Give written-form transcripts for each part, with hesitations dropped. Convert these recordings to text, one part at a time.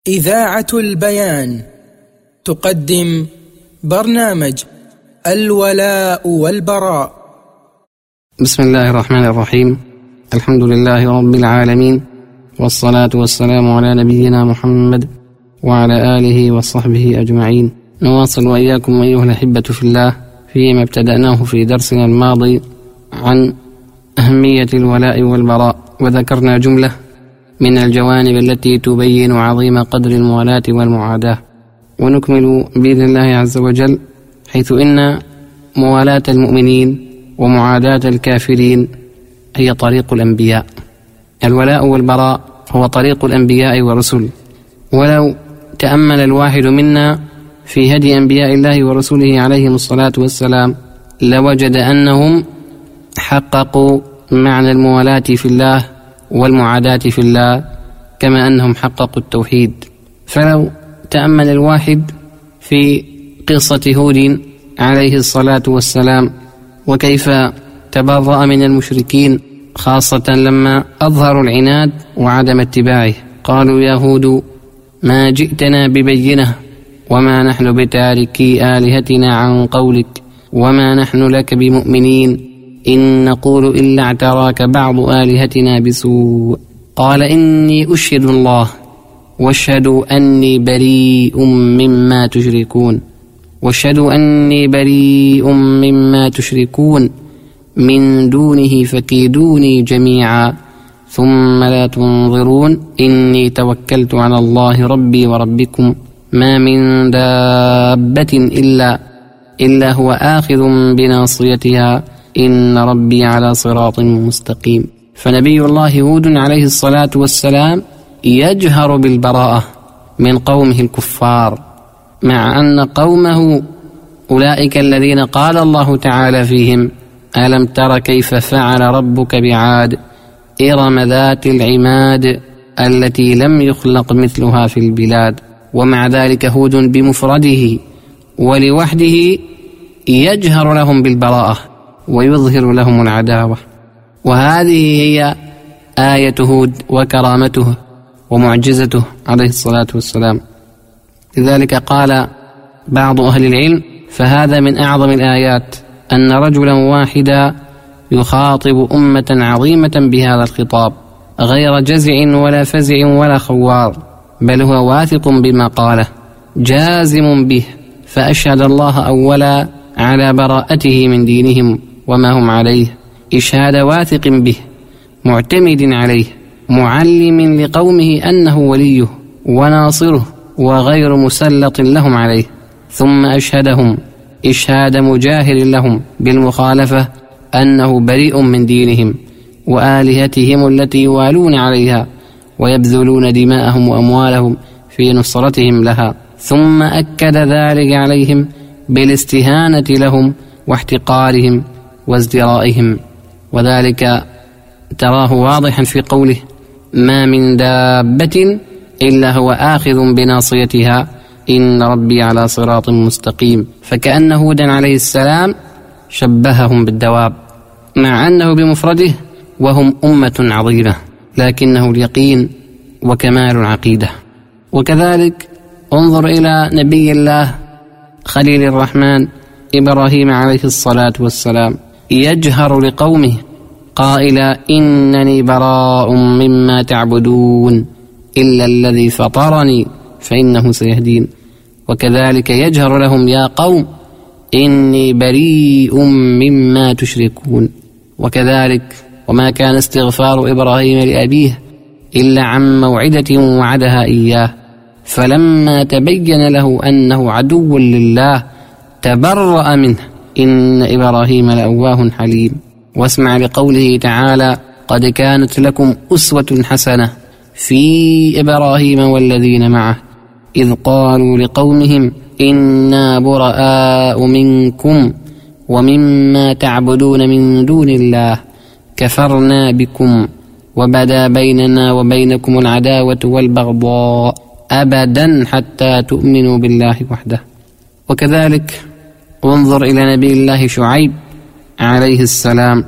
إذاعة البيان تقدم برنامج الولاء والبراء. بسم الله الرحمن الرحيم. الحمد لله رب العالمين، والصلاة والسلام على نبينا محمد وعلى آله وصحبه أجمعين. نواصل وإياكم أيها الأحبة في الله فيما ابتدأناه في درسنا الماضي عن أهمية الولاء والبراء، وذكرنا جملة من الجوانب التي تبين عظيم قدر الموالاة والمعاداة، ونكمل بإذن الله عز وجل، حيث إن موالاة المؤمنين ومعاداة الكافرين هي طريق الأنبياء. الولاء والبراء هو طريق الأنبياء والرسل، ولو تأمل الواحد منا في هدي أنبياء الله ورسوله عليهم الصلاة والسلام لوجد أنهم حققوا معنى الموالاة في الله والمعاداة في الله، كما أنهم حققوا التوحيد. فلو تأمل الواحد في قصة هود عليه الصلاة والسلام وكيف تبرأ من المشركين، خاصة لما أظهروا العناد وعدم اتباعه. قالوا يا هود ما جئتنا ببينة وما نحن بتاركي آلهتنا عن قولك وما نحن لك بمؤمنين إن نقول إلا اعتراك بعض آلهتنا بسوء. قال إني أشهد الله واشهدوا أني بريء مما تشركون واشهدوا أني بريء مما تشركون من دونه فكيدوني جميعا ثم لا تنظرون إني توكلت على الله ربي وربكم ما من دابة إلا هو آخذ بناصيتها إن ربي على صراط مستقيم. فنبي الله هود عليه الصلاة والسلام يجهر بالبراءة من قومه الكفار، مع أن قومه أولئك الذين قال الله تعالى فيهم ألم تر كيف فعل ربك بعاد إرم ذات العماد التي لم يخلق مثلها في البلاد. ومع ذلك هود بمفرده ولوحده يجهر لهم بالبراءة ويظهر لهم العداوة، وهذه هي آية هود وكرامته ومعجزته عليه الصلاة والسلام. لذلك قال بعض أهل العلم فهذا من أعظم الآيات أن رجلا واحدا يخاطب أمة عظيمة بهذا الخطاب، غير جزع ولا فزع ولا خوار، بل هو واثق بما قاله جازم به، فأشهد الله أولا على براءته من دينهم وما هم عليه إشهاد واثق به معتمد عليه، معلم لقومه أنه وليه وناصره وغير مسلط لهم عليه، ثم أشهدهم إشهاد مجاهر لهم بالمخالفة أنه بريء من دينهم وآلهتهم التي يوالون عليها ويبذلون دماءهم وأموالهم في نصرتهم لها، ثم أكد ذلك عليهم بالاستهانة لهم واحتقارهم وازدرائهم، وذلك تراه واضحا في قوله ما من دابة إلا هو آخذ بناصيتها إن ربي على صراط مستقيم. فكأن هودا عليه السلام شبههم بالدواب، مع أنه بمفرده وهم أمة عظيمة، لكنه اليقين وكمال العقيدة. وكذلك انظر إلى نبي الله خليل الرحمن إبراهيم عليه الصلاة والسلام يجهر لقومه قائلا إنني براء مما تعبدون إلا الذي فطرني فإنه سيهدين. وكذلك يجهر لهم يا قوم إني بريء مما تشركون. وكذلك وما كان استغفار إبراهيم لأبيه إلا عن موعدة وعدها إياه، فلما تبين له أنه عدو لله تبرأ منه إن إبراهيم لأواه حليم. واسمع لقوله تعالى قد كانت لكم أسوة حسنة في إبراهيم والذين معه إذ قالوا لقومهم إنا براء منكم ومما تعبدون من دون الله كفرنا بكم وبدا بيننا وبينكم العداوة والبغضاء أبدا حتى تؤمنوا بالله وحده. وكذلك انظر إلى نبي الله شعيب عليه السلام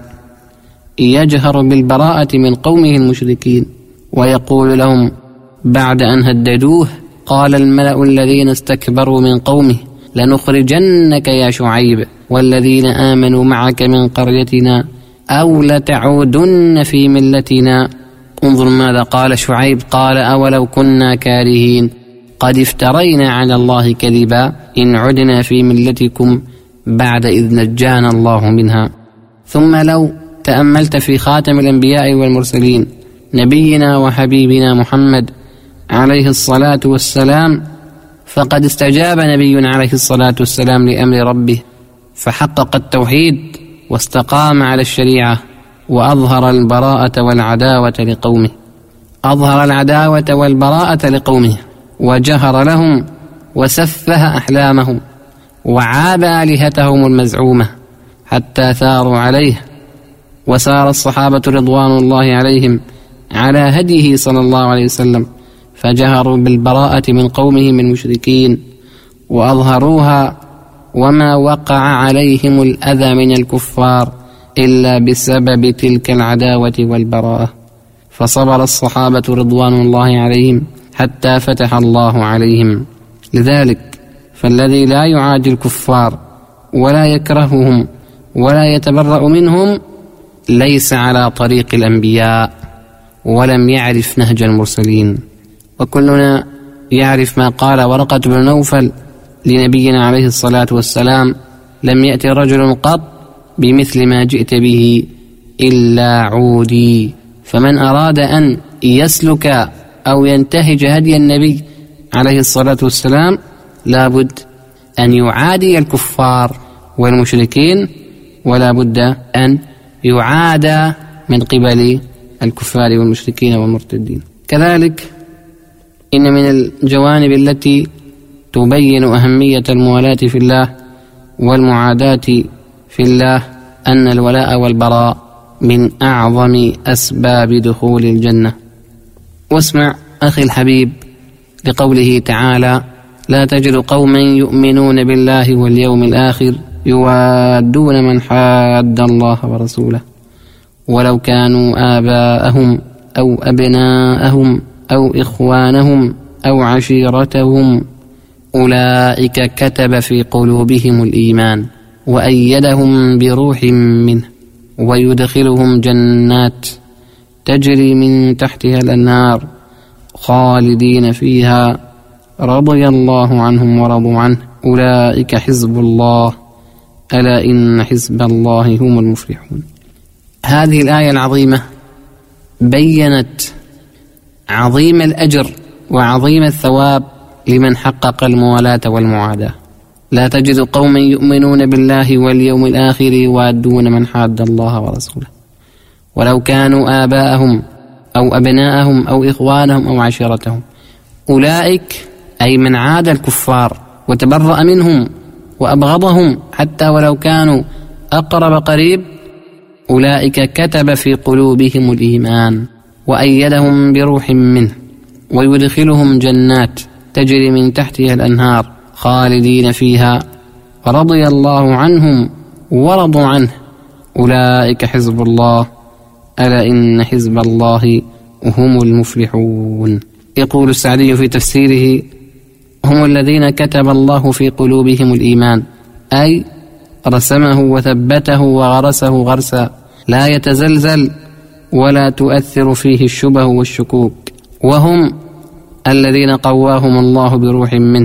يجهر بالبراءة من قومه المشركين ويقول لهم بعد أن هددوه قال الملأ الذين استكبروا من قومه لنخرجنك يا شعيب والذين آمنوا معك من قريتنا أو لتعودن في ملتنا. انظر ماذا قال شعيب، قال أولو كنا كارهين قد افترينا على الله كذبا إن عدنا في ملتكم بعد إذ نجانا الله منها. ثم لو تأملت في خاتم الأنبياء والمرسلين نبينا وحبيبنا محمد عليه الصلاة والسلام، فقد استجاب نبي عليه الصلاة والسلام لأمر ربه فحقق التوحيد واستقام على الشريعة وأظهر البراءة والعداوة لقومه. أظهر العداوة والبراءة لقومه وجهر لهم وسفه أحلامهم وعاب آلهتهم المزعومة حتى ثاروا عليه. وسار الصحابة رضوان الله عليهم على هديه صلى الله عليه وسلم فجهروا بالبراءة من قومهم المشركين وأظهروها، وما وقع عليهم الأذى من الكفار إلا بسبب تلك العداوة والبراءة. فصبر الصحابة رضوان الله عليهم حتى فتح الله عليهم. لذلك فالذي لا يعادي الكفار ولا يكرههم ولا يتبرأ منهم ليس على طريق الأنبياء ولم يعرف نهج المرسلين. وكلنا يعرف ما قال ورقة بن نوفل لنبينا عليه الصلاة والسلام: لم يأتي رجل قط بمثل ما جئت به إلا عودي. فمن أراد أن يسلك أو ينتهج هدي النبي عليه الصلاة والسلام لابد أن يعادي الكفار والمشركين، ولا بد أن يعادى من قبل الكفار والمشركين والمرتدين. كذلك إن من الجوانب التي تبين أهمية الموالاة في الله والمعاداة في الله أن الولاء والبراء من أعظم أسباب دخول الجنة. واسمع أخي الحبيب لقوله تعالى: لا تجد قوما يؤمنون بالله واليوم الآخر يوادون من حاد الله ورسوله ولو كانوا آباءهم أو أبناءهم أو إخوانهم أو عشيرتهم أولئك كتب في قلوبهم الإيمان وأيدهم بروح منه ويدخلهم جنات تجري من تحتها الأنهار خالدين فيها رضي الله عنهم ورضوا عنه أولئك حزب الله ألا إن حزب الله هم المفلحون. هذه الآية العظيمة بيّنت عظيم الأجر وعظيم الثواب لمن حقق الموالاة والمعاداة. لا تجد قوما يؤمنون بالله واليوم الآخر يوادون من حاد الله ورسوله ولو كانوا آباءهم أو أبناءهم أو إخوانهم أو عشيرتهم. أولئك أي من عاد الكفار وتبرأ منهم وأبغضهم حتى ولو كانوا أقرب قريب، أولئك كتب في قلوبهم الإيمان وأيدهم بروح منه ويدخلهم جنات تجري من تحتها الأنهار خالدين فيها رضي الله عنهم ورضوا عنه أولئك حزب الله ألا إن حزب الله هم المفلحون. يقول السعدي في تفسيره: هم الذين كتب الله في قلوبهم الإيمان، أي رسمه وثبته وغرسه غرسا لا يتزلزل ولا تؤثر فيه الشبه والشكوك. وهم الذين قواهم الله بروح منه،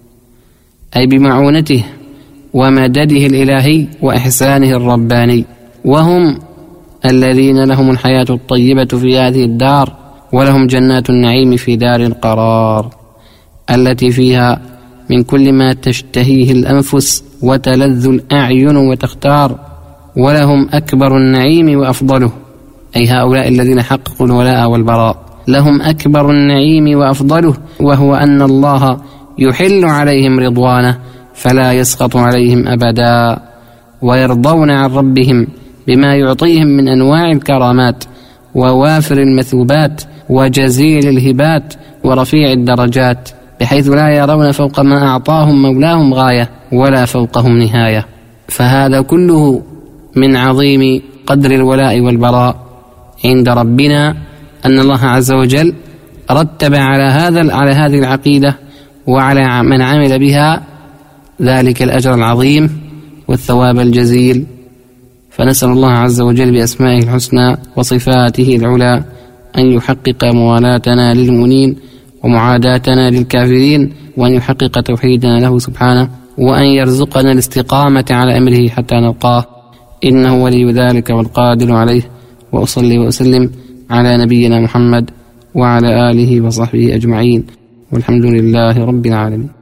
أي بمعونته ومدده الإلهي وإحسانه الرباني. وهم الذين لهم الحياة الطيبة في هذه الدار ولهم جنات النعيم في دار القرار التي فيها من كل ما تشتهيه الأنفس وتلذ الأعين وتختار، ولهم أكبر النعيم وأفضله، أي هؤلاء الذين حققوا الولاء والبراء لهم أكبر النعيم وأفضله، وهو أن الله يحل عليهم رضوانه فلا يسقط عليهم أبدا، ويرضون عن ربهم بما يعطيهم من أنواع الكرامات ووافر المثوبات وجزيل الهبات ورفيع الدرجات، بحيث لا يرون فوق ما أعطاهم مولاهم غاية ولا فوقهم نهاية. فهذا كله من عظيم قدر الولاء والبراء عند ربنا، أن الله عز وجل رتب على هذه العقيدة وعلى من عمل بها ذلك الأجر العظيم والثواب الجزيل. فنسأل الله عز وجل بأسمائه الحسنى وصفاته العلى أن يحقق موالاتنا للمؤمنين ومعاداتنا للكافرين، وأن يحقق توحيدنا له سبحانه، وأن يرزقنا الاستقامة على أمره حتى نلقاه، إنه ولي ذلك والقادر عليه. وأصلي وأسلم على نبينا محمد وعلى آله وصحبه أجمعين، والحمد لله رب العالمين.